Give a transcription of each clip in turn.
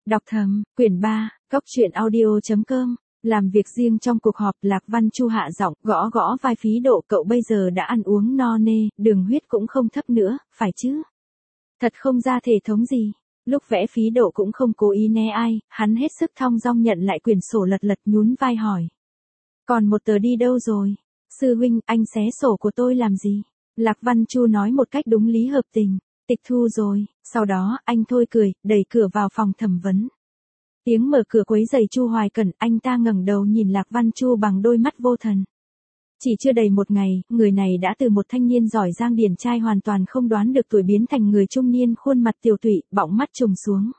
Đọc thầm, quyển 3, Cốc truyện audio.com. Làm việc riêng trong cuộc họp, Lạc Văn Chu hạ giọng, gõ gõ vai Phí Độ, cậu bây giờ đã ăn uống no nê, đường huyết cũng không thấp nữa, phải chứ? Thật không ra thể thống gì. Lúc vẽ Phí Độ cũng không cố ý né ai, hắn hết sức thong dong nhận lại quyển sổ lật lật, nhún vai hỏi. Còn một tờ đi đâu rồi? Sư huynh, anh xé sổ của tôi làm gì? Lạc Văn Chu nói một cách đúng lý hợp tình. Tịch thu rồi. Sau đó, anh thôi cười, đẩy cửa vào phòng thẩm vấn. Tiếng mở cửa quấy rầy Chu Hoài Cẩn, anh ta ngẩng đầu nhìn Lạc Văn Chu bằng đôi mắt vô thần. Chỉ chưa đầy một ngày, người này đã từ một thanh niên giỏi giang điển trai hoàn toàn không đoán được tuổi biến thành người trung niên khuôn mặt tiều tụy, bọng mắt trùng xuống.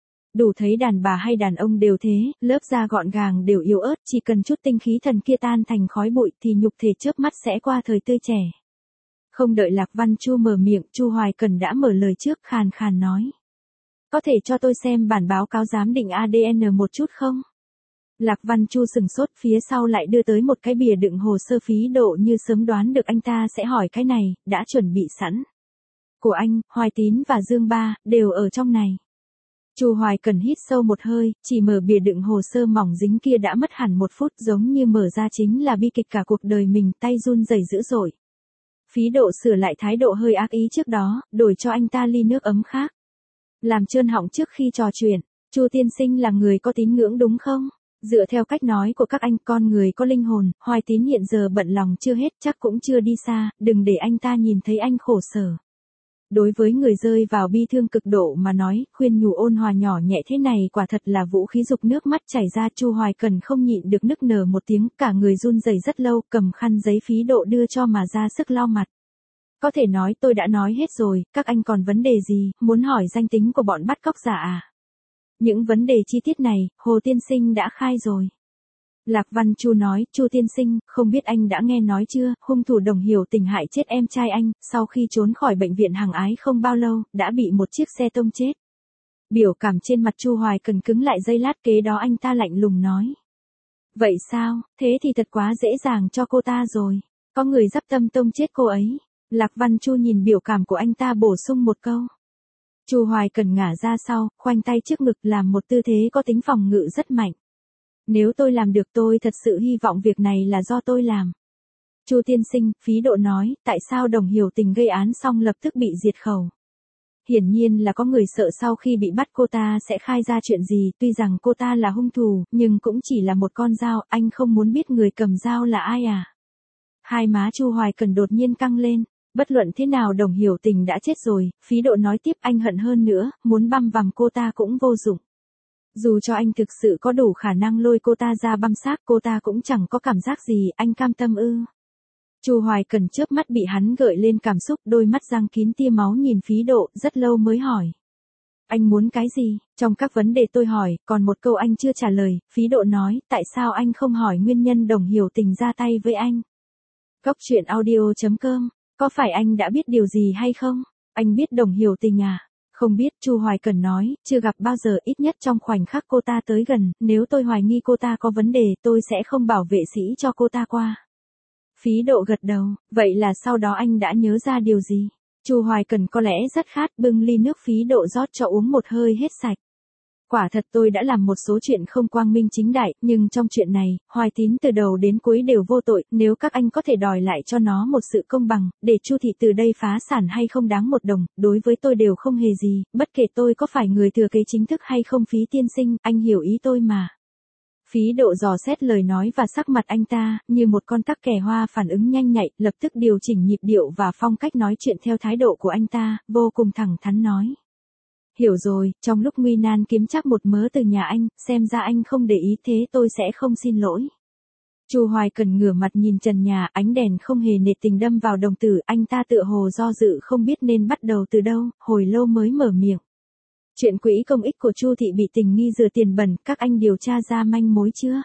Đủ thấy đàn bà hay đàn ông đều thế, lớp da gọn gàng đều yếu ớt, chỉ cần chút tinh khí thần kia tan thành khói bụi thì nhục thể chớp mắt sẽ qua thời tươi trẻ. Không đợi Lạc Văn Chu mở miệng, Chu Hoài Cẩn đã mở lời trước, khàn khàn nói. Có thể cho tôi xem bản báo cáo giám định ADN một chút không? Lạc Văn Chu sừng sốt, phía sau lại đưa tới một cái bìa đựng hồ sơ Phí Độ, như sớm đoán được anh ta sẽ hỏi cái này, đã chuẩn bị sẵn. Của anh, Hoài Tín và Dương Ba, đều ở trong này. Chu Hoài Cẩn hít sâu một hơi, chỉ mở bìa đựng hồ sơ mỏng dính kia đã mất hẳn một phút, giống như mở ra chính là bi kịch cả cuộc đời mình, tay run rẩy dữ dội. Phí Độ sửa lại thái độ hơi ác ý trước đó, đổi cho anh ta ly nước ấm khác. Làm trơn họng trước khi trò chuyện, Chu tiên sinh là người có tín ngưỡng đúng không? Dựa theo cách nói của các anh, con người có linh hồn, Hoài Tín hiện giờ bận lòng chưa hết, chắc cũng chưa đi xa, đừng để anh ta nhìn thấy anh khổ sở. Đối với người rơi vào bi thương cực độ mà nói, khuyên nhủ ôn hòa nhỏ nhẹ thế này quả thật là vũ khí, dục nước mắt chảy ra. Chu Hoài Cẩn không nhịn được nức nở một tiếng, cả người run rẩy rất lâu, cầm khăn giấy Phí Độ đưa cho mà ra sức lau mặt. Có thể nói tôi đã nói hết rồi, các anh còn vấn đề gì, muốn hỏi danh tính của bọn bắt cóc giả à? Những vấn đề chi tiết này, Hồ tiên sinh đã khai rồi. Lạc Văn Chu nói, Chu tiên sinh, không biết anh đã nghe nói chưa, hung thủ Đồng Hiểu Tình hại chết em trai anh, sau khi trốn khỏi bệnh viện Hằng Ái không bao lâu, đã bị một chiếc xe tông chết. Biểu cảm trên mặt Chu Hoài Cẩn cứng lại giây lát, kế đó anh ta lạnh lùng nói. Vậy sao, thế thì thật quá dễ dàng cho cô ta rồi. Có người dắp tâm tông chết cô ấy. Lạc Văn Chu nhìn biểu cảm của anh ta bổ sung một câu. Chu Hoài Cẩn ngả ra sau, khoanh tay trước ngực làm một tư thế có tính phòng ngự rất mạnh. Nếu tôi làm được, tôi thật sự hy vọng việc này là do tôi làm. Chu tiên sinh, Phí Độ nói, tại sao Đồng Hiểu Tình gây án xong lập tức bị diệt khẩu? Hiển nhiên là có người sợ sau khi bị bắt cô ta sẽ khai ra chuyện gì, tuy rằng cô ta là hung thủ, nhưng cũng chỉ là một con dao, anh không muốn biết người cầm dao là ai à? Hai má Chu Hoài Cẩn đột nhiên căng lên. Bất luận thế nào Đồng Hiểu Tình đã chết rồi, Phí Độ nói tiếp, anh hận hơn nữa, muốn băm vằm cô ta cũng vô dụng. Dù cho anh thực sự có đủ khả năng lôi cô ta ra băm xác, cô ta cũng chẳng có cảm giác gì, anh cam tâm ư? Chu Hoài Cẩn chớp mắt bị hắn gợi lên cảm xúc, đôi mắt giăng kín tia máu nhìn Phí Độ, rất lâu mới hỏi. Anh muốn cái gì? Trong các vấn đề tôi hỏi, còn một câu anh chưa trả lời. Phí Độ nói, tại sao anh không hỏi nguyên nhân Đồng Hiểu Tình ra tay với anh? Cốc truyện audio.com. Có phải anh đã biết điều gì hay không? Anh biết Đồng Hiểu Tình à? Không biết, Chu Hoài Cẩn nói, chưa gặp bao giờ, ít nhất trong khoảnh khắc cô ta tới gần, nếu tôi hoài nghi cô ta có vấn đề, tôi sẽ không bảo vệ sĩ cho cô ta qua. Phí Độ gật đầu, vậy là sau đó anh đã nhớ ra điều gì? Chu Hoài Cẩn có lẽ rất khát, bưng ly nước Phí Độ rót cho uống một hơi hết sạch. Quả thật tôi đã làm một số chuyện không quang minh chính đại, nhưng trong chuyện này, Hoài Tín từ đầu đến cuối đều vô tội, nếu các anh có thể đòi lại cho nó một sự công bằng, để Chu thị từ đây phá sản hay không đáng một đồng, đối với tôi đều không hề gì, bất kể tôi có phải người thừa kế chính thức hay không. Phí tiên sinh, anh hiểu ý tôi mà. Phí Độ dò xét lời nói và sắc mặt anh ta, như một con tắc kè hoa phản ứng nhanh nhạy, lập tức điều chỉnh nhịp điệu và phong cách nói chuyện theo thái độ của anh ta, vô cùng thẳng thắn nói. Hiểu rồi, trong lúc nguy nan kiếm chắc một mớ từ nhà anh, xem ra anh không để ý, thế tôi sẽ không xin lỗi. Chu Hoài Cẩn ngửa mặt nhìn trần nhà, ánh đèn không hề nệt tình đâm vào đồng tử, anh ta tựa hồ do dự không biết nên bắt đầu từ đâu, hồi lâu mới mở miệng. Chuyện quỹ công ích của Chu thị bị tình nghi rửa tiền bẩn, các anh điều tra ra manh mối chưa?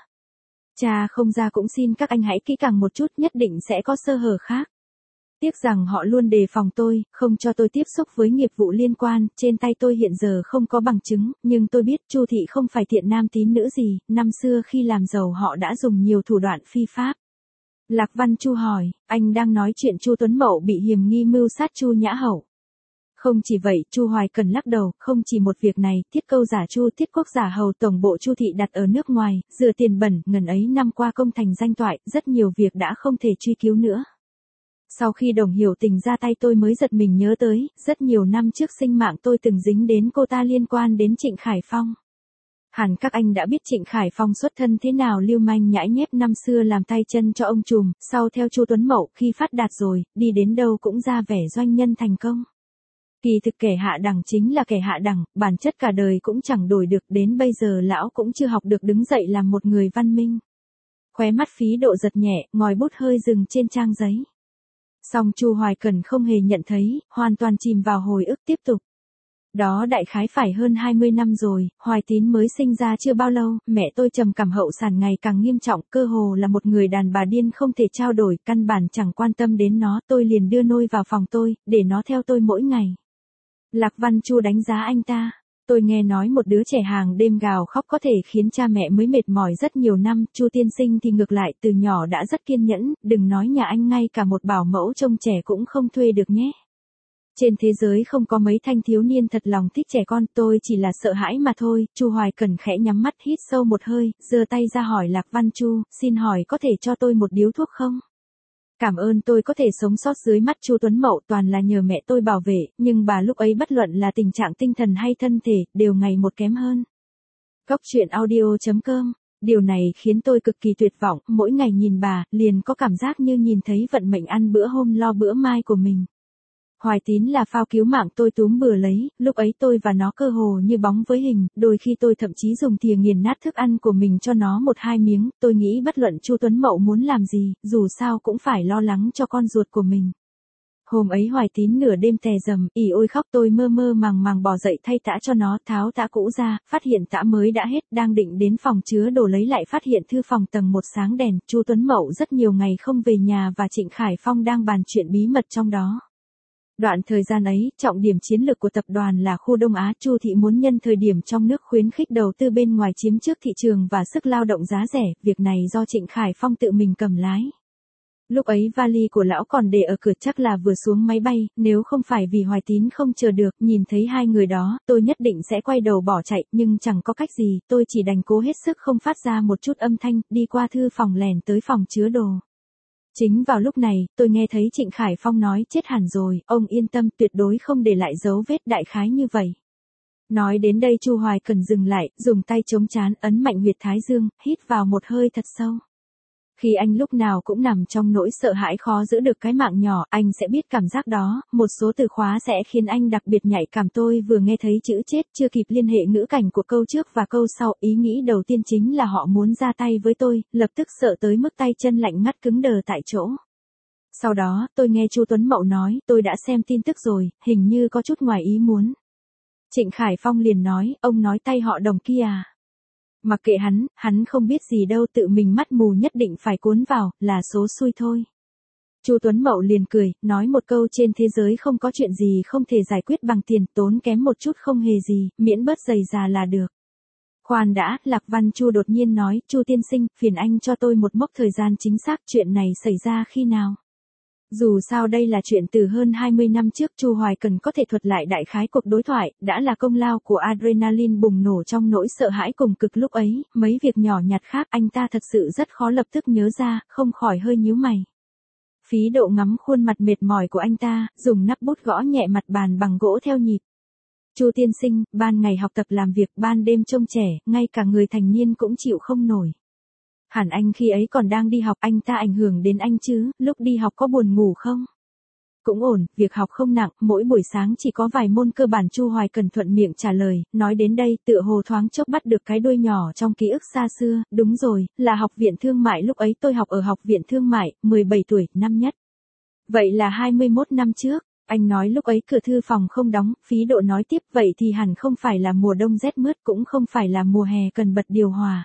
Cha không ra cũng xin các anh hãy kỹ càng một chút, nhất định sẽ có sơ hở khác. Tiếc rằng họ luôn đề phòng tôi, không cho tôi tiếp xúc với nghiệp vụ liên quan, trên tay tôi hiện giờ không có bằng chứng, nhưng tôi biết Chu thị không phải thiện nam tín nữ gì, năm xưa khi làm giàu họ đã dùng nhiều thủ đoạn phi pháp. Lạc Văn Chu hỏi, anh đang nói chuyện Chu Tuấn Mậu bị hiềm nghi mưu sát Chu Nhã Hậu. Không chỉ vậy, Chu Hoài Cần lắc đầu, không chỉ một việc này, Thiết Câu giả Chu Thiết Quốc giả hầu tổng bộ Chu thị đặt ở nước ngoài, dựa tiền bẩn, ngần ấy năm qua công thành danh toại, rất nhiều việc đã không thể truy cứu nữa. Sau khi Đồng Hiểu Tình ra tay tôi mới giật mình nhớ tới, rất nhiều năm trước sinh mạng tôi từng dính đến cô ta liên quan đến Trịnh Khải Phong. Hẳn các anh đã biết Trịnh Khải Phong xuất thân thế nào, lưu manh nhãi nhép năm xưa làm tay chân cho ông trùm, sau theo Chu Tuấn Mậu, khi phát đạt rồi, đi đến đâu cũng ra vẻ doanh nhân thành công. Kỳ thực kẻ hạ đẳng chính là kẻ hạ đẳng, bản chất cả đời cũng chẳng đổi được, đến bây giờ lão cũng chưa học được đứng dậy làm một người văn minh. Khóe mắt Phí Độ giật nhẹ, ngòi bút hơi dừng trên trang giấy. Song Chu Hoài Cần không hề nhận thấy, hoàn toàn chìm vào hồi ức tiếp tục. Đó đại khái phải hơn 20 năm rồi, Hoài Tín mới sinh ra chưa bao lâu, mẹ tôi trầm cảm hậu sản ngày càng nghiêm trọng, cơ hồ là một người đàn bà điên không thể trao đổi, căn bản chẳng quan tâm đến nó, tôi liền đưa nôi vào phòng tôi, để nó theo tôi mỗi ngày. Lạc Văn Chu đánh giá anh ta. Tôi nghe nói một đứa trẻ hàng đêm gào khóc có thể khiến cha mẹ mới mệt mỏi rất nhiều năm, Chu tiên sinh thì ngược lại, từ nhỏ đã rất kiên nhẫn, đừng nói nhà anh ngay cả một bảo mẫu trông trẻ cũng không thuê được nhé. Trên thế giới không có mấy thanh thiếu niên thật lòng thích trẻ con, tôi chỉ là sợ hãi mà thôi. Chu Hoài Cần khẽ nhắm mắt hít sâu một hơi, giơ tay ra hỏi Lạc Văn Chu, xin hỏi có thể cho tôi một điếu thuốc không? Cảm ơn, tôi có thể sống sót dưới mắt Chu Tuấn Mậu toàn là nhờ mẹ tôi bảo vệ, nhưng bà lúc ấy bất luận là tình trạng tinh thần hay thân thể, đều ngày một kém hơn. Góc truyện audio.com. Điều này khiến tôi cực kỳ tuyệt vọng, mỗi ngày nhìn bà, liền có cảm giác như nhìn thấy vận mệnh ăn bữa hôm lo bữa mai của mình. Hoài Tín là phao cứu mạng tôi túm bừa lấy, lúc ấy tôi và nó cơ hồ như bóng với hình, đôi khi tôi thậm chí dùng thìa nghiền nát thức ăn của mình cho nó một hai miếng, tôi nghĩ bất luận Chu Tuấn Mậu muốn làm gì, dù sao cũng phải lo lắng cho con ruột của mình. Hôm ấy Hoài Tín nửa đêm tè dầm, ỉ ôi khóc, tôi mơ mơ màng màng bò dậy thay tã cho nó, tháo tã cũ ra, phát hiện tã mới đã hết, đang định đến phòng chứa đồ lấy lại phát hiện thư phòng tầng 1 sáng đèn, Chu Tuấn Mậu rất nhiều ngày không về nhà và Trịnh Khải Phong đang bàn chuyện bí mật trong đó. Đoạn thời gian ấy, trọng điểm chiến lược của tập đoàn là khu Đông Á, Chu thị muốn nhân thời điểm trong nước khuyến khích đầu tư bên ngoài chiếm trước thị trường và sức lao động giá rẻ, việc này do Trịnh Khải Phong tự mình cầm lái. Lúc ấy vali của lão còn để ở cửa, chắc là vừa xuống máy bay, nếu không phải vì Hoài Tín không chờ được, nhìn thấy hai người đó, tôi nhất định sẽ quay đầu bỏ chạy, nhưng chẳng có cách gì, tôi chỉ đành cố hết sức không phát ra một chút âm thanh, đi qua thư phòng lẻn tới phòng chứa đồ. Chính vào lúc này, tôi nghe thấy Trịnh Khải Phong nói, chết hẳn rồi, ông yên tâm, tuyệt đối không để lại dấu vết, đại khái như vậy. Nói đến đây Chu Hoài Cần dừng lại, dùng tay chống trán, ấn mạnh huyệt thái dương, hít vào một hơi thật sâu. Khi anh lúc nào cũng nằm trong nỗi sợ hãi khó giữ được cái mạng nhỏ, anh sẽ biết cảm giác đó, một số từ khóa sẽ khiến anh đặc biệt nhạy cảm. Tôi vừa nghe thấy chữ chết, chưa kịp liên hệ ngữ cảnh của câu trước và câu sau, ý nghĩ đầu tiên chính là họ muốn ra tay với tôi, lập tức sợ tới mức tay chân lạnh ngắt cứng đờ tại chỗ. Sau đó, tôi nghe Chu Tuấn Mậu nói, tôi đã xem tin tức rồi, hình như có chút ngoài ý muốn. Trịnh Khải Phong liền nói, ông nói tay họ Đồng kia à? Mặc kệ hắn không biết gì đâu, tự mình mắt mù nhất định phải cuốn vào, là số xui thôi. Chu Tuấn Mậu liền cười, nói một câu, trên thế giới không có chuyện gì không thể giải quyết bằng tiền, tốn kém một chút không hề gì, miễn bớt dày già là được. Khoan đã, Lạc Văn Chu đột nhiên nói, Chu tiên sinh, phiền anh cho tôi một mốc thời gian chính xác, chuyện này xảy ra khi nào? Dù sao đây là chuyện từ hơn 20 năm trước, Chu Hoài Cần có thể thuật lại đại khái cuộc đối thoại, đã là công lao của adrenaline bùng nổ trong nỗi sợ hãi cùng cực lúc ấy, mấy việc nhỏ nhặt khác anh ta thật sự rất khó lập tức nhớ ra, không khỏi hơi nhíu mày. Phí Độ ngắm khuôn mặt mệt mỏi của anh ta, dùng nắp bút gõ nhẹ mặt bàn bằng gỗ theo nhịp. Chu tiên sinh, ban ngày học tập làm việc, ban đêm trông trẻ, ngay cả người thành niên cũng chịu không nổi. Hẳn anh khi ấy còn đang đi học, anh ta ảnh hưởng đến anh chứ, lúc đi học có buồn ngủ không? Cũng ổn, việc học không nặng, mỗi buổi sáng chỉ có vài môn cơ bản. Chu Hoài Cần thuận miệng trả lời, nói đến đây, tựa hồ thoáng chốc bắt được cái đuôi nhỏ trong ký ức xa xưa, đúng rồi, là học viện thương mại, lúc ấy tôi học ở học viện thương mại, 17 tuổi, năm nhất. Vậy là 21 năm trước, anh nói lúc ấy cửa thư phòng không đóng, Phí Độ nói tiếp, vậy thì hẳn không phải là mùa đông rét mướt, cũng không phải là mùa hè cần bật điều hòa.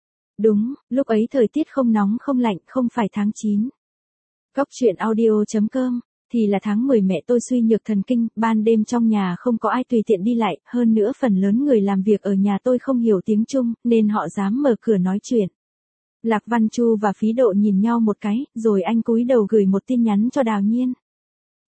Đúng, lúc ấy thời tiết không nóng không lạnh, không phải tháng 9. Góc truyện audio.com, thì là tháng 10, mẹ tôi suy nhược thần kinh, ban đêm trong nhà không có ai tùy tiện đi lại, hơn nữa phần lớn người làm việc ở nhà tôi không hiểu tiếng Trung, nên họ dám mở cửa nói chuyện. Lạc Văn Chu và Phí Độ nhìn nhau một cái, rồi anh cúi đầu gửi một tin nhắn cho Đào Nhiên.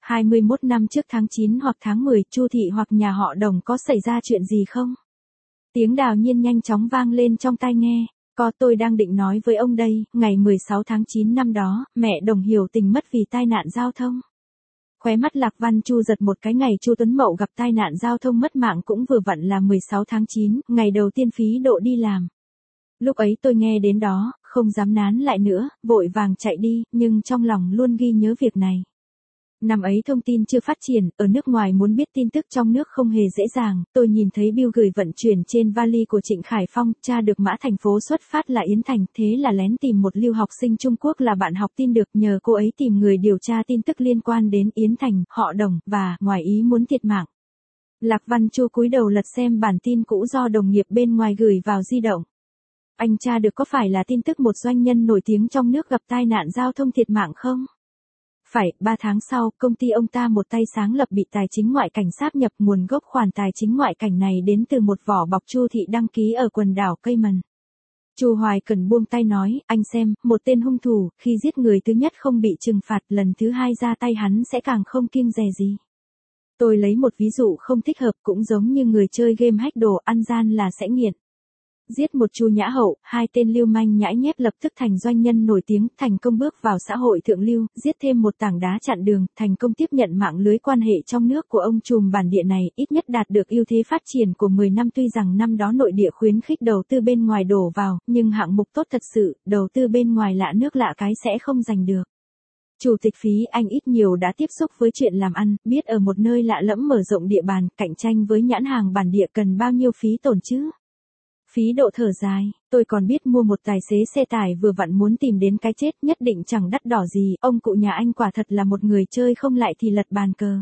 21 năm trước tháng 9 hoặc tháng 10, Chu thị hoặc nhà họ Đồng có xảy ra chuyện gì không? Tiếng Đào Nhiên nhanh chóng vang lên trong tai nghe. Tôi đang định nói với ông đây, ngày 16 tháng 9 năm đó, mẹ Đồng Hiểu Tình mất vì tai nạn giao thông. Khóe mắt Lạc Văn Chu giật một cái, ngày Chu Tuấn Mậu gặp tai nạn giao thông mất mạng cũng vừa vặn là 16 tháng 9, ngày đầu tiên Phí Độ đi làm. Lúc ấy tôi nghe đến đó, không dám nán lại nữa, vội vàng chạy đi, nhưng trong lòng luôn ghi nhớ việc này. Năm ấy thông tin chưa phát triển, ở nước ngoài muốn biết tin tức trong nước không hề dễ dàng, tôi nhìn thấy bưu gửi vận chuyển trên vali của Trịnh Khải Phong, tra được mã thành phố xuất phát là Yến Thành, thế là lén tìm một lưu học sinh Trung Quốc là bạn học tin được, nhờ cô ấy tìm người điều tra tin tức liên quan đến Yến Thành, họ Đồng, và, ngoài ý muốn thiệt mạng. Lạc Văn Chu cúi đầu lật xem bản tin cũ do đồng nghiệp bên ngoài gửi vào di động. Anh tra được có phải là tin tức một doanh nhân nổi tiếng trong nước gặp tai nạn giao thông thiệt mạng không? Phải, 3 tháng sau, công ty ông ta một tay sáng lập bị tài chính ngoại cảnh sáp nhập, nguồn gốc khoản tài chính ngoại cảnh này đến từ một vỏ bọc Chu thị đăng ký ở quần đảo Cayman. Chu Hoài Cẩn buông tay nói, anh xem, một tên hung thủ, khi giết người thứ nhất không bị trừng phạt, lần thứ hai ra tay hắn sẽ càng không kiêng dè gì. Tôi lấy một ví dụ không thích hợp, cũng giống như người chơi game hack đồ, ăn gian là sẽ nghiện. Giết một Chu Nhã Hậu, hai tên lưu manh nhãi nhép lập tức thành doanh nhân nổi tiếng, thành công bước vào xã hội thượng lưu, giết thêm một tảng đá chặn đường, thành công tiếp nhận mạng lưới quan hệ trong nước của ông trùm bản địa này, ít nhất đạt được ưu thế phát triển của 10 năm. Tuy rằng năm đó nội địa khuyến khích đầu tư bên ngoài đổ vào, nhưng hạng mục tốt thật sự, đầu tư bên ngoài lạ nước lạ cái sẽ không giành được. Chủ tịch Phí, anh ít nhiều đã tiếp xúc với chuyện làm ăn, biết ở một nơi lạ lẫm mở rộng địa bàn, cạnh tranh với nhãn hàng bản địa cần bao nhiêu phí tổn chứ? Phí Độ thở dài, tôi còn biết mua một tài xế xe tải vừa vặn muốn tìm đến cái chết, nhất định chẳng đắt đỏ gì, ông cụ nhà anh quả thật là một người chơi không lại thì lật bàn cờ.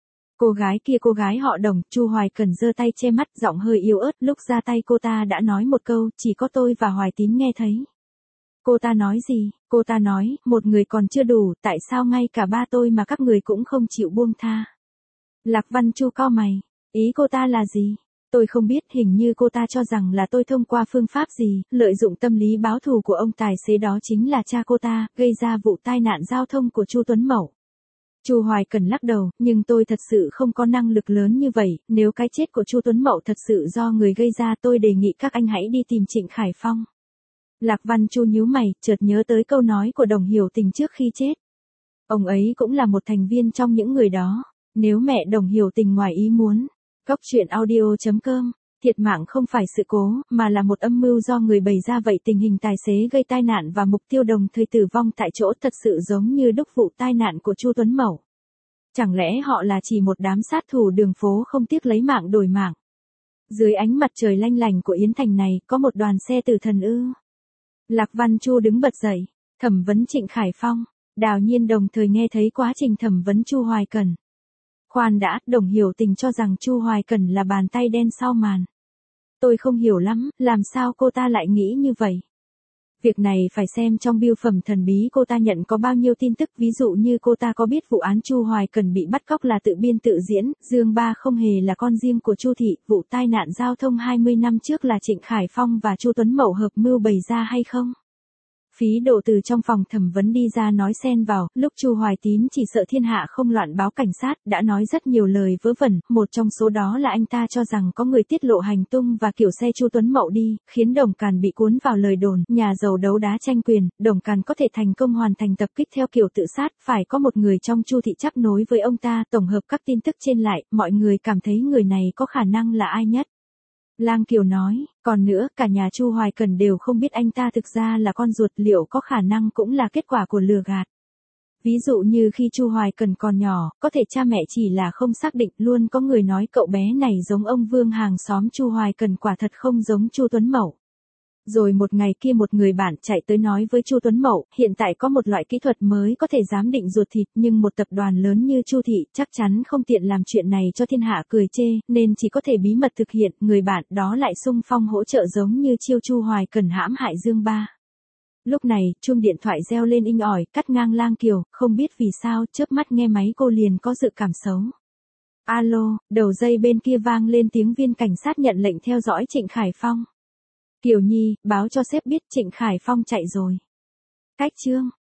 Cô gái họ Đồng, Chu Hoài Cẩn giơ tay che mắt, giọng hơi yếu ớt, lúc ra tay cô ta đã nói một câu, chỉ có tôi và Hoài Tín nghe thấy. Cô ta nói gì? Cô ta nói, một người còn chưa đủ, tại sao ngay cả ba tôi mà các người cũng không chịu buông tha? Lạc Văn Chu cau mày, ý cô ta là gì? Tôi không biết, hình như cô ta cho rằng là tôi thông qua phương pháp gì, lợi dụng tâm lý báo thù của ông tài xế đó chính là cha cô ta, gây ra vụ tai nạn giao thông của Chu Tuấn Mậu. Chu Hoài Cẩn lắc đầu, nhưng tôi thật sự không có năng lực lớn như vậy, nếu cái chết của Chu Tuấn Mậu thật sự do người gây ra, tôi đề nghị các anh hãy đi tìm Trịnh Khải Phong. Lạc Văn Chu nhíu mày, chợt nhớ tới câu nói của Đồng Hiểu Tình trước khi chết. Ông ấy cũng là một thành viên trong những người đó, nếu mẹ Đồng Hiểu Tình ngoài ý muốn. Góc truyện audio.com, thiệt mạng không phải sự cố, mà là một âm mưu do người bày ra. Vậy tình hình tài xế gây tai nạn và mục tiêu đồng thời tử vong tại chỗ thật sự giống như đúc vụ tai nạn của Chu Tuấn Mậu. Chẳng lẽ họ là chỉ một đám sát thủ đường phố không tiếc lấy mạng đổi mạng? Dưới ánh mặt trời lanh lảnh của Yến Thành này, có một đoàn xe tử thần ư? Lạc Văn Chu đứng bật dậy, thẩm vấn Trịnh Khải Phong. Đào Nhiên đồng thời nghe thấy quá trình thẩm vấn Chu Hoài Cẩn. Khoan đã, Đồng Hiểu Tình cho rằng Chu Hoài Cẩn là bàn tay đen sau màn. Tôi không hiểu lắm, làm sao cô ta lại nghĩ như vậy? Việc này phải xem trong bưu phẩm thần bí cô ta nhận có bao nhiêu tin tức, ví dụ như cô ta có biết vụ án Chu Hoài Cẩn bị bắt cóc là tự biên tự diễn, Dương Ba không hề là con riêng của Chu thị, vụ tai nạn giao thông 20 năm trước là Trịnh Khải Phong và Chu Tuấn Mậu hợp mưu bày ra hay không? Phí Độ từ trong phòng thẩm vấn đi ra nói xen vào, lúc Chu Hoài Tín chỉ sợ thiên hạ không loạn báo cảnh sát, đã nói rất nhiều lời vớ vẩn, một trong số đó là anh ta cho rằng có người tiết lộ hành tung và kiểu xe Chu Tuấn Mậu đi, khiến Đồng Càn bị cuốn vào lời đồn, nhà giàu đấu đá tranh quyền, Đồng Càn có thể thành công hoàn thành tập kích theo kiểu tự sát, phải có một người trong Chu thị chấp nối với ông ta, tổng hợp các tin tức trên lại, mọi người cảm thấy người này có khả năng là ai nhất. Lang Kiều nói, còn nữa, cả nhà Chu Hoài Cẩn đều không biết anh ta thực ra là con ruột, liệu có khả năng cũng là kết quả của lừa gạt. Ví dụ như khi Chu Hoài Cẩn còn nhỏ, có thể cha mẹ chỉ là không xác định, luôn có người nói cậu bé này giống ông Vương hàng xóm Chu Hoài Cẩn, quả thật không giống Chu Tuấn Mậu. Rồi một ngày kia một người bạn chạy tới nói với Chu Tuấn Mậu, hiện tại có một loại kỹ thuật mới có thể giám định ruột thịt, nhưng một tập đoàn lớn như Chu thị chắc chắn không tiện làm chuyện này cho thiên hạ cười chê, nên chỉ có thể bí mật thực hiện. Người bạn đó lại xung phong hỗ trợ giống như chiêu Chu Hoài Cẩn hãm hại Dương Ba. Lúc này, chuông điện thoại reo lên inh ỏi, cắt ngang Lang Kiều, không biết vì sao, chớp mắt nghe máy cô liền có dự cảm xấu. Alo, đầu dây bên kia vang lên tiếng viên cảnh sát nhận lệnh theo dõi Trịnh Khải Phong. Kiều Nhi, báo cho sếp biết Trịnh Khải Phong chạy rồi. Cách chương.